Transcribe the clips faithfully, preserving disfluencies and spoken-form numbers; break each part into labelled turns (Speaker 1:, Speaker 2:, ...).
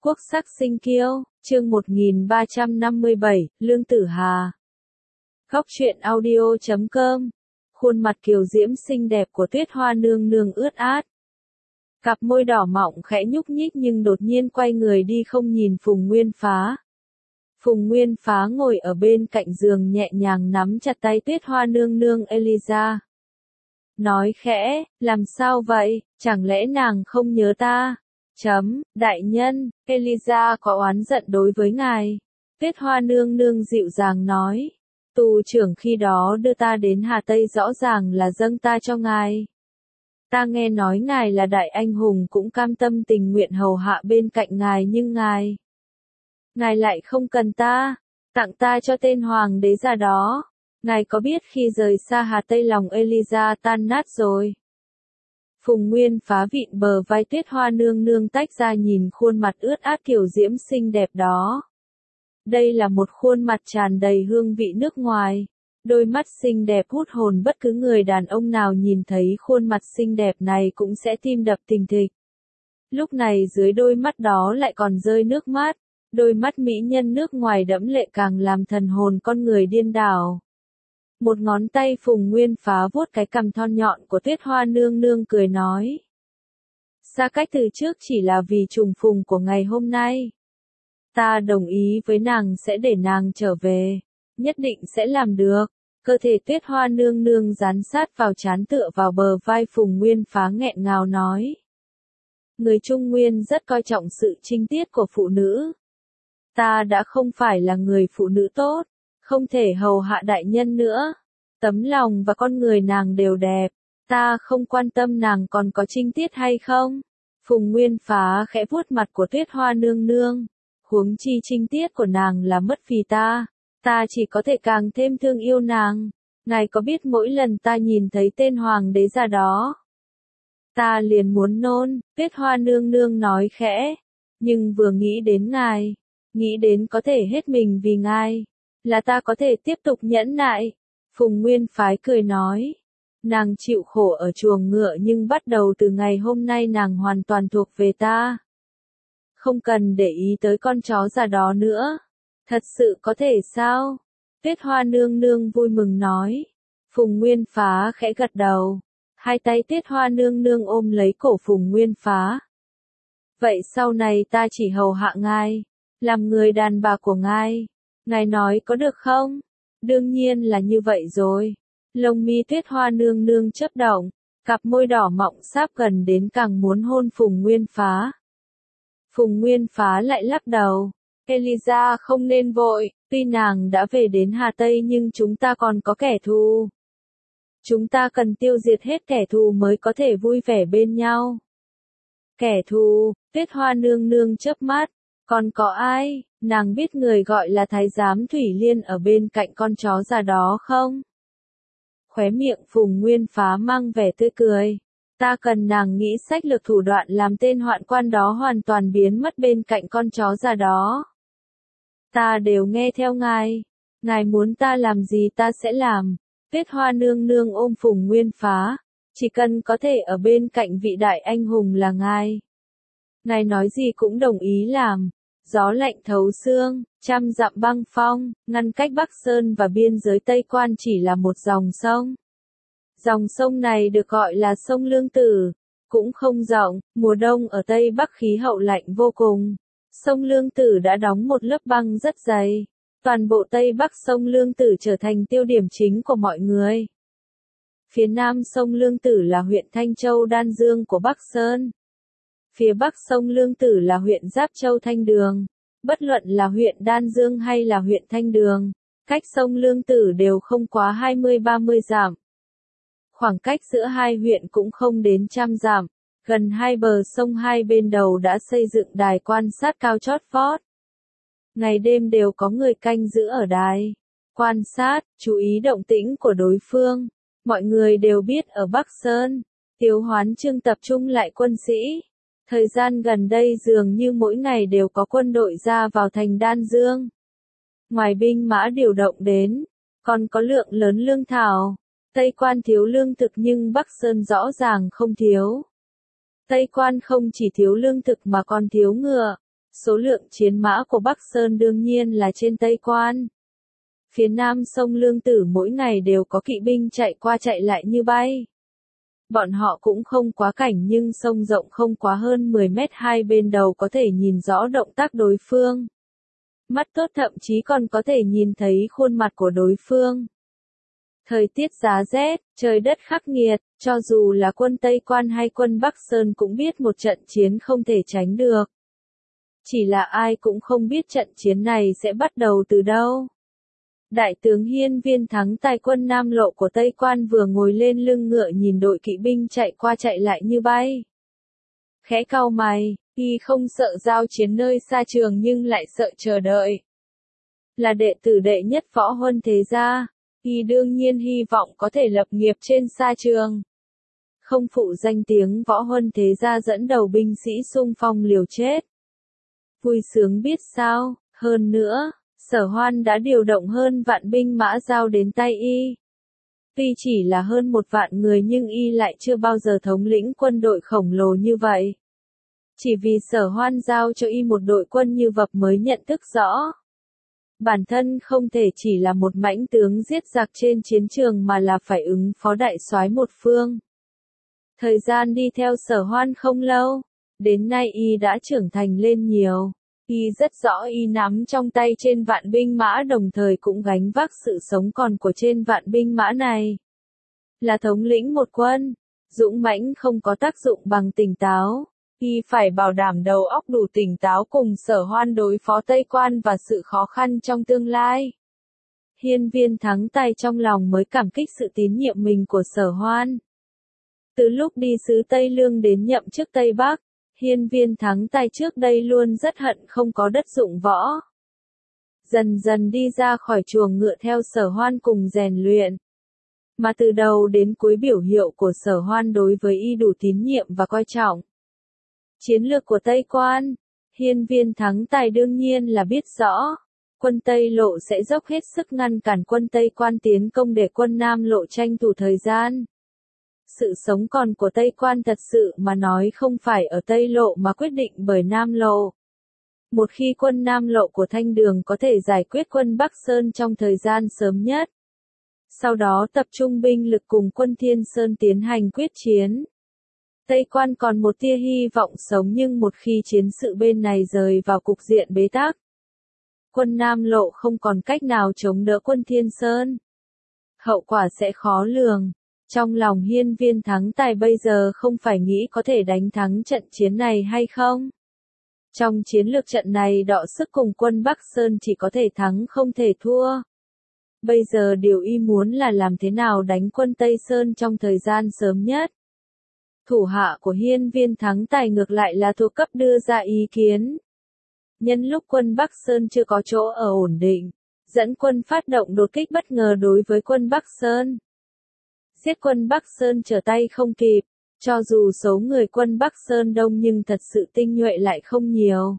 Speaker 1: Quốc sắc sinh kiêu, chương một nghìn ba trăm năm mươi bảy, Lương Tử Hà. Góc truyện audio chấm com. Khuôn mặt kiều diễm xinh đẹp của Tuyết Hoa nương nương ướt át. Cặp môi đỏ mọng khẽ nhúc nhích nhưng đột nhiên quay người đi không nhìn Phùng Nguyên Phá. Phùng Nguyên Phá ngồi ở bên cạnh giường nhẹ nhàng nắm chặt tay Tuyết Hoa nương nương Eliza. Nói khẽ, làm sao vậy, chẳng lẽ nàng không nhớ ta? Chấm, đại nhân, Eliza có oán giận đối với ngài. Tuyết Hoa nương nương dịu dàng nói. Tù trưởng khi đó đưa ta đến Hà Tây rõ ràng là dâng ta cho ngài. Ta nghe nói ngài là đại anh hùng cũng cam tâm tình nguyện hầu hạ bên cạnh ngài nhưng ngài. Ngài lại không cần ta, tặng ta cho tên hoàng đế già đó. Ngài có biết khi rời xa Hà Tây lòng Eliza tan nát rồi. Phùng Nguyên Phá vịn bờ vai Tuyết Hoa nương nương tách ra nhìn khuôn mặt ướt át kiều diễm xinh đẹp đó. Đây là một khuôn mặt tràn đầy hương vị nước ngoài. Đôi mắt xinh đẹp hút hồn bất cứ người đàn ông nào nhìn thấy khuôn mặt xinh đẹp này cũng sẽ tim đập thình thịch. Lúc này dưới đôi mắt đó lại còn rơi nước mắt. Đôi mắt mỹ nhân nước ngoài đẫm lệ càng làm thần hồn con người điên đảo. Một ngón tay Phùng Nguyên Phá vuốt cái cằm thon nhọn của Tuyết Hoa nương nương cười nói. Xa cách từ trước chỉ là vì trùng phùng của ngày hôm nay. Ta đồng ý với nàng sẽ để nàng trở về. Nhất định sẽ làm được. Cơ thể Tuyết Hoa nương nương dán sát vào trán tựa vào bờ vai Phùng Nguyên Phá nghẹn ngào nói. Người Trung Nguyên rất coi trọng sự trinh tiết của phụ nữ. Ta đã không phải là người phụ nữ tốt. Không thể hầu hạ đại nhân nữa. Tấm lòng và con người nàng đều đẹp. Ta không quan tâm nàng còn có trinh tiết hay không. Phùng Nguyên Phá khẽ vuốt mặt của Tuyết Hoa nương nương. Huống chi trinh tiết của nàng là mất vì ta. Ta chỉ có thể càng thêm thương yêu nàng. Ngài có biết mỗi lần ta nhìn thấy tên hoàng đế già đó. Ta liền muốn nôn, Tuyết Hoa nương nương nói khẽ. Nhưng vừa nghĩ đến ngài. Nghĩ đến có thể hết mình vì ngài. Là ta có thể tiếp tục nhẫn nại. Phùng Nguyên Phái cười nói. Nàng chịu khổ ở chuồng ngựa nhưng bắt đầu từ ngày hôm nay nàng hoàn toàn thuộc về ta. Không cần để ý tới con chó già đó nữa. Thật sự có thể sao? Tuyết Hoa nương nương vui mừng nói. Phùng Nguyên Phá khẽ gật đầu. Hai tay Tuyết Hoa nương nương ôm lấy cổ Phùng Nguyên Phá. Vậy sau này ta chỉ hầu hạ ngài. Làm người đàn bà của ngài. Ngài nói có được không? Đương nhiên là như vậy rồi. Lông mi Tuyết Hoa nương nương chớp động, cặp môi đỏ mọng sáp gần đến càng muốn hôn Phùng Nguyên Phá. Phùng Nguyên Phá lại lắc đầu. Eliza không nên vội, tuy nàng đã về đến Hà Tây nhưng chúng ta còn có kẻ thù. Chúng ta cần tiêu diệt hết kẻ thù mới có thể vui vẻ bên nhau. Kẻ thù, Tuyết Hoa nương nương chớp mắt. Còn có ai, nàng biết người gọi là Thái giám Thủy Liên ở bên cạnh con chó già đó không? Khóe miệng Phùng Nguyên Phá mang vẻ tươi cười. Ta cần nàng nghĩ sách lược thủ đoạn làm tên hoạn quan đó hoàn toàn biến mất bên cạnh con chó già đó. Ta đều nghe theo ngài. Ngài muốn ta làm gì ta sẽ làm. Tuyết Hoa nương nương ôm Phùng Nguyên Phá. Chỉ cần có thể ở bên cạnh vị đại anh hùng là ngài. Ngài nói gì cũng đồng ý làm. Gió lạnh thấu xương, trăm dặm băng phong, ngăn cách Bắc Sơn và biên giới Tây Quan chỉ là một dòng sông. Dòng sông này được gọi là sông Lương Tử, cũng không rộng, mùa đông ở Tây Bắc khí hậu lạnh vô cùng. Sông Lương Tử đã đóng một lớp băng rất dày. Toàn bộ Tây Bắc sông Lương Tử trở thành tiêu điểm chính của mọi người. Phía nam sông Lương Tử là huyện Thanh Châu Đan Dương của Bắc Sơn. Phía bắc sông Lương Tử là huyện Giáp Châu Thanh Đường. Bất luận là huyện Đan Dương hay là huyện Thanh Đường, cách sông Lương Tử đều không quá hai mươi ba mươi dặm. Khoảng cách giữa hai huyện cũng không đến trăm dặm. Gần hai bờ sông hai bên đầu đã xây dựng đài quan sát cao chót vót. Ngày đêm đều có người canh giữ ở đài. Quan sát, chú ý động tĩnh của đối phương. Mọi người đều biết ở Bắc Sơn, Tiếu Hoán Trương tập trung lại quân sĩ. Thời gian gần đây dường như mỗi ngày đều có quân đội ra vào thành Đan Dương. Ngoài binh mã điều động đến, còn có lượng lớn lương thảo. Tây Quan thiếu lương thực nhưng Bắc Sơn rõ ràng không thiếu. Tây Quan không chỉ thiếu lương thực mà còn thiếu ngựa. Số lượng chiến mã của Bắc Sơn đương nhiên là trên Tây Quan. Phía nam sông Lương Tử mỗi ngày đều có kỵ binh chạy qua chạy lại như bay. Bọn họ cũng không quá cảnh nhưng sông rộng không quá hơn mười mét, hai bên đầu có thể nhìn rõ động tác đối phương. Mắt tốt thậm chí còn có thể nhìn thấy khuôn mặt của đối phương. Thời tiết giá rét, trời đất khắc nghiệt, cho dù là quân Tây Quan hay quân Bắc Sơn cũng biết một trận chiến không thể tránh được. Chỉ là ai cũng không biết trận chiến này sẽ bắt đầu từ đâu. Đại tướng Hiên Viên Thắng tài quân Nam Lộ của Tây Quan vừa ngồi lên lưng ngựa nhìn đội kỵ binh chạy qua chạy lại như bay. Khẽ cau mày, y không sợ giao chiến nơi xa trường nhưng lại sợ chờ đợi. Là đệ tử đệ nhất võ huân thế gia, y đương nhiên hy vọng có thể lập nghiệp trên xa trường. Không phụ danh tiếng võ huân thế gia dẫn đầu binh sĩ xung phong liều chết. Vui sướng biết sao, hơn nữa. Sở Hoan đã điều động hơn vạn binh mã giao đến tay y. Tuy chỉ là hơn một vạn người nhưng y lại chưa bao giờ thống lĩnh quân đội khổng lồ như vậy. Chỉ vì Sở Hoan giao cho y một đội quân như vậy mới nhận thức rõ. Bản thân không thể chỉ là một mãnh tướng giết giặc trên chiến trường mà là phải ứng phó đại soái một phương. Thời gian đi theo Sở Hoan không lâu, đến nay y đã trưởng thành lên nhiều. Y rất rõ y nắm trong tay trên vạn binh mã đồng thời cũng gánh vác sự sống còn của trên vạn binh mã này. Là thống lĩnh một quân, dũng mãnh không có tác dụng bằng tỉnh táo. Y phải bảo đảm đầu óc đủ tỉnh táo cùng Sở Hoan đối phó Tây Quan và sự khó khăn trong tương lai. Hiên Viên Thắng tài trong lòng mới cảm kích sự tín nhiệm mình của Sở Hoan. Từ lúc đi xứ Tây Lương đến nhậm chức Tây Bắc, Hiên Viên Thắng tài trước đây luôn rất hận không có đất dụng võ. Dần dần đi ra khỏi chuồng ngựa theo Sở Hoan cùng rèn luyện. Mà từ đầu đến cuối biểu hiệu của Sở Hoan đối với y đủ tín nhiệm và coi trọng. Chiến lược của Tây Quan, Hiên Viên Thắng tài đương nhiên là biết rõ. Quân Tây Lộ sẽ dốc hết sức ngăn cản quân Tây Quan tiến công để quân Nam Lộ tranh thủ thời gian. Sự sống còn của Tây Quan thật sự mà nói không phải ở Tây Lộ mà quyết định bởi Nam Lộ. Một khi quân Nam Lộ của Thanh Đường có thể giải quyết quân Bắc Sơn trong thời gian sớm nhất. Sau đó tập trung binh lực cùng quân Thiên Sơn tiến hành quyết chiến. Tây Quan còn một tia hy vọng sống nhưng một khi chiến sự bên này rời vào cục diện bế tắc. Quân Nam Lộ không còn cách nào chống đỡ quân Thiên Sơn. Hậu quả sẽ khó lường. Trong lòng Hiên Viên Thắng tài bây giờ không phải nghĩ có thể đánh thắng trận chiến này hay không. Trong chiến lược trận này đọ sức cùng quân Bắc Sơn chỉ có thể thắng không thể thua. Bây giờ điều y muốn là làm thế nào đánh quân Tây Sơn trong thời gian sớm nhất. Thủ hạ của Hiên Viên Thắng tài ngược lại là thuộc cấp đưa ra ý kiến. Nhân lúc quân Bắc Sơn chưa có chỗ ở ổn định, dẫn quân phát động đột kích bất ngờ đối với quân Bắc Sơn. Giết quân Bắc Sơn trở tay không kịp, cho dù số người quân Bắc Sơn đông nhưng thật sự tinh nhuệ lại không nhiều.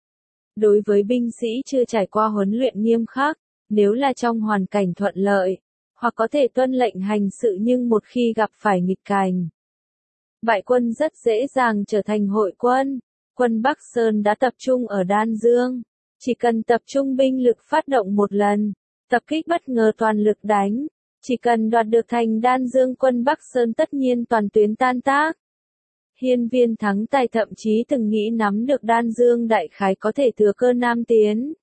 Speaker 1: Đối với binh sĩ chưa trải qua huấn luyện nghiêm khắc, nếu là trong hoàn cảnh thuận lợi, hoặc có thể tuân lệnh hành sự nhưng một khi gặp phải nghịch cảnh, bại quân rất dễ dàng trở thành hội quân. Quân Bắc Sơn đã tập trung ở Đan Dương, chỉ cần tập trung binh lực phát động một lần, tập kích bất ngờ toàn lực đánh. Chỉ cần đoạt được thành Đan Dương quân Bắc Sơn tất nhiên toàn tuyến tan tác. Hiên Viên Thắng tài thậm chí từng nghĩ nắm được Đan Dương đại khái có thể thừa cơ nam tiến.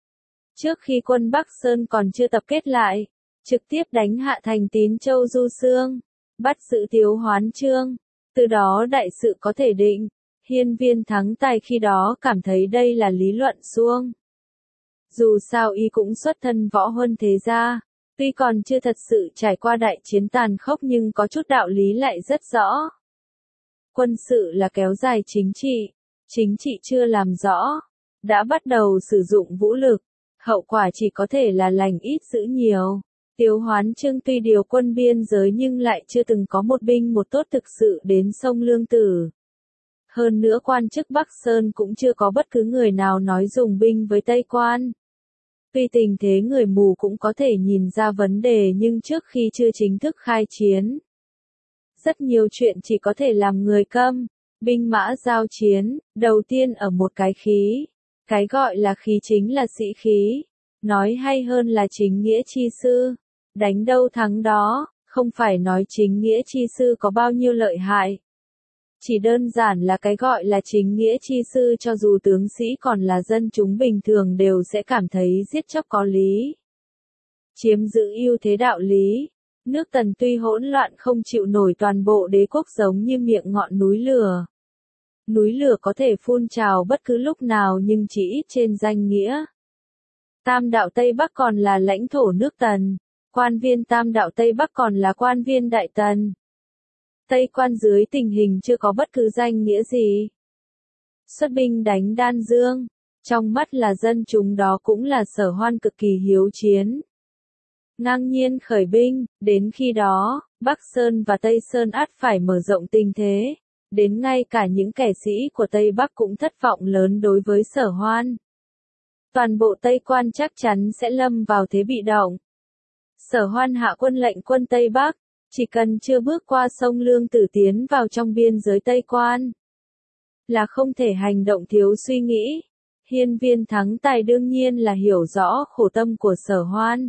Speaker 1: Trước khi quân Bắc Sơn còn chưa tập kết lại, trực tiếp đánh hạ thành Tín Châu Du Xương, bắt giữ Tiếu Hoán Trương, từ đó đại sự có thể định. Hiên Viên Thắng tài khi đó cảm thấy đây là lý luận suông. Dù sao y cũng xuất thân võ huân thế gia. Tuy còn chưa thật sự trải qua đại chiến tàn khốc nhưng có chút đạo lý lại rất rõ. Quân sự là kéo dài chính trị, chính trị chưa làm rõ, đã bắt đầu sử dụng vũ lực, hậu quả chỉ có thể là lành ít dữ nhiều. Tiếu Hoán Trương tuy điều quân biên giới nhưng lại chưa từng có một binh một tốt thực sự đến sông Lương Tử. Hơn nữa quan chức Bắc Sơn cũng chưa có bất cứ người nào nói dùng binh với Tây Quan. Tuy tình thế người mù cũng có thể nhìn ra vấn đề nhưng trước khi chưa chính thức khai chiến, rất nhiều chuyện chỉ có thể làm người câm. Binh mã giao chiến, đầu tiên ở một cái khí, Cái gọi là khí chính là sĩ khí, nói hay hơn là chính nghĩa chi sư. Đánh đâu thắng đó, không phải nói chính nghĩa chi sư có bao nhiêu lợi hại. Chỉ đơn giản là cái gọi là chính nghĩa chi sư cho dù tướng sĩ còn là dân chúng bình thường đều sẽ cảm thấy giết chóc có lý. Chiếm giữ ưu thế đạo lý. Nước Tần tuy hỗn loạn không chịu nổi toàn bộ đế quốc giống như miệng ngọn núi lửa. Núi lửa có thể phun trào bất cứ lúc nào nhưng chỉ ít trên danh nghĩa. Tam đạo Tây Bắc còn là lãnh thổ nước Tần. Quan viên tam đạo Tây Bắc còn là quan viên Đại Tần. Tây Quan dưới tình hình chưa có bất cứ danh nghĩa gì. Xuất binh đánh Đan Dương, trong mắt là dân chúng đó cũng là Sở Hoan cực kỳ hiếu chiến. Ngang nhiên khởi binh, đến khi đó, Bắc Sơn và Tây Sơn ắt phải mở rộng tình thế. Đến ngay cả những kẻ sĩ của Tây Bắc cũng thất vọng lớn đối với Sở Hoan. Toàn bộ Tây Quan chắc chắn sẽ lâm vào thế bị động. Sở Hoan hạ quân lệnh quân Tây Bắc, chỉ cần chưa bước qua sông Lương Tử tiến vào trong biên giới Tây Quan, là không thể hành động thiếu suy nghĩ. Hiên Viên Thắng Tài đương nhiên là hiểu rõ khổ tâm của Sở Hoan.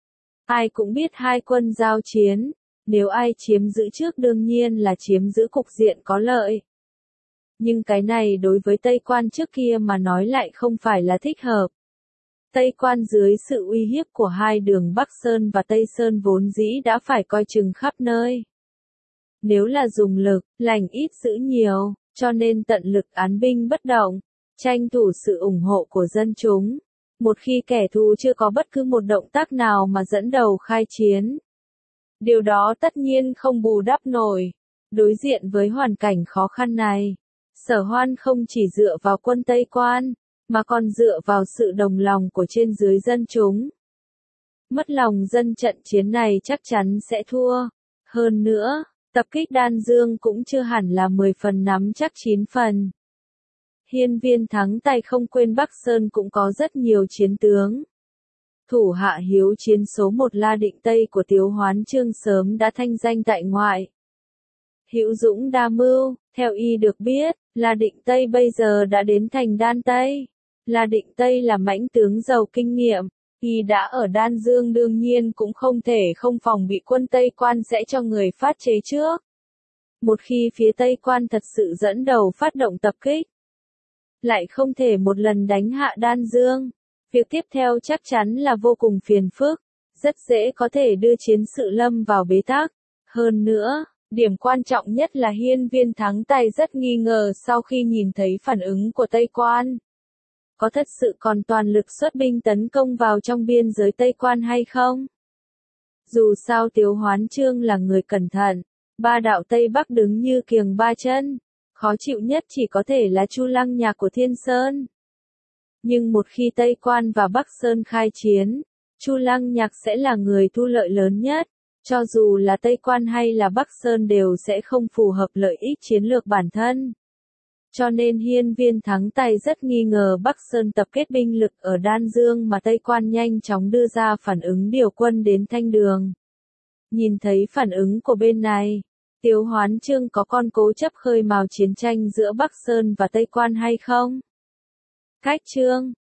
Speaker 1: Ai cũng biết hai quân giao chiến, nếu ai chiếm giữ trước đương nhiên là chiếm giữ cục diện có lợi. Nhưng cái này đối với Tây Quan trước kia mà nói lại không phải là thích hợp. Tây Quan dưới sự uy hiếp của hai đường Bắc Sơn và Tây Sơn vốn dĩ đã phải coi chừng khắp nơi. Nếu là dùng lực, lành ít giữ nhiều, cho nên tận lực án binh bất động, tranh thủ sự ủng hộ của dân chúng. Một khi kẻ thù chưa có bất cứ một động tác nào mà dẫn đầu khai chiến, điều đó tất nhiên không bù đắp nổi. Đối diện với hoàn cảnh khó khăn này, Sở Hoan không chỉ dựa vào quân Tây Quan, mà còn dựa vào sự đồng lòng của trên dưới dân chúng. Mất lòng dân trận chiến này chắc chắn sẽ thua. Hơn nữa, tập kích Đan Dương cũng chưa hẳn là mười phần nắm chắc chín phần. Hiên Viên Thắng Tài không quên Bắc Sơn cũng có rất nhiều chiến tướng. Thủ hạ hiếu chiến số một La Định Tây của Tiếu Hoán Chương sớm đã thanh danh tại ngoại. Hữu dũng đa mưu, theo y được biết, La Định Tây bây giờ đã đến thành Đan Tây. La Định Tây là mãnh tướng giàu kinh nghiệm, y đã ở Đan Dương đương nhiên cũng không thể không phòng bị quân Tây Quan sẽ cho người phát chế trước. Một khi phía Tây Quan thật sự dẫn đầu phát động tập kích, lại không thể một lần đánh hạ Đan Dương. Việc tiếp theo chắc chắn là vô cùng phiền phức, rất dễ có thể đưa chiến sự lâm vào bế tắc. Hơn nữa, điểm quan trọng nhất là Hiên Viên Thắng Tài rất nghi ngờ sau khi nhìn thấy phản ứng của Tây Quan. Có thật sự còn toàn lực xuất binh tấn công vào trong biên giới Tây Quan hay không? Dù sao Tiếu Hoán Chương là người cẩn thận, ba đạo Tây Bắc đứng như kiềng ba chân, khó chịu nhất chỉ có thể là Chu Lăng Nhạc của Thiên Sơn. Nhưng một khi Tây Quan và Bắc Sơn khai chiến, Chu Lăng Nhạc sẽ là người thu lợi lớn nhất, cho dù là Tây Quan hay là Bắc Sơn đều sẽ không phù hợp lợi ích chiến lược bản thân. Cho nên Hiên Viên Thắng Tài rất nghi ngờ Bắc Sơn tập kết binh lực ở Đan Dương mà Tây Quan nhanh chóng đưa ra phản ứng điều quân đến Thanh Đường. Nhìn thấy phản ứng của bên này, Tiếu Hoán Chương có con cố chấp khơi mào chiến tranh giữa Bắc Sơn và Tây Quan hay không? Cách chương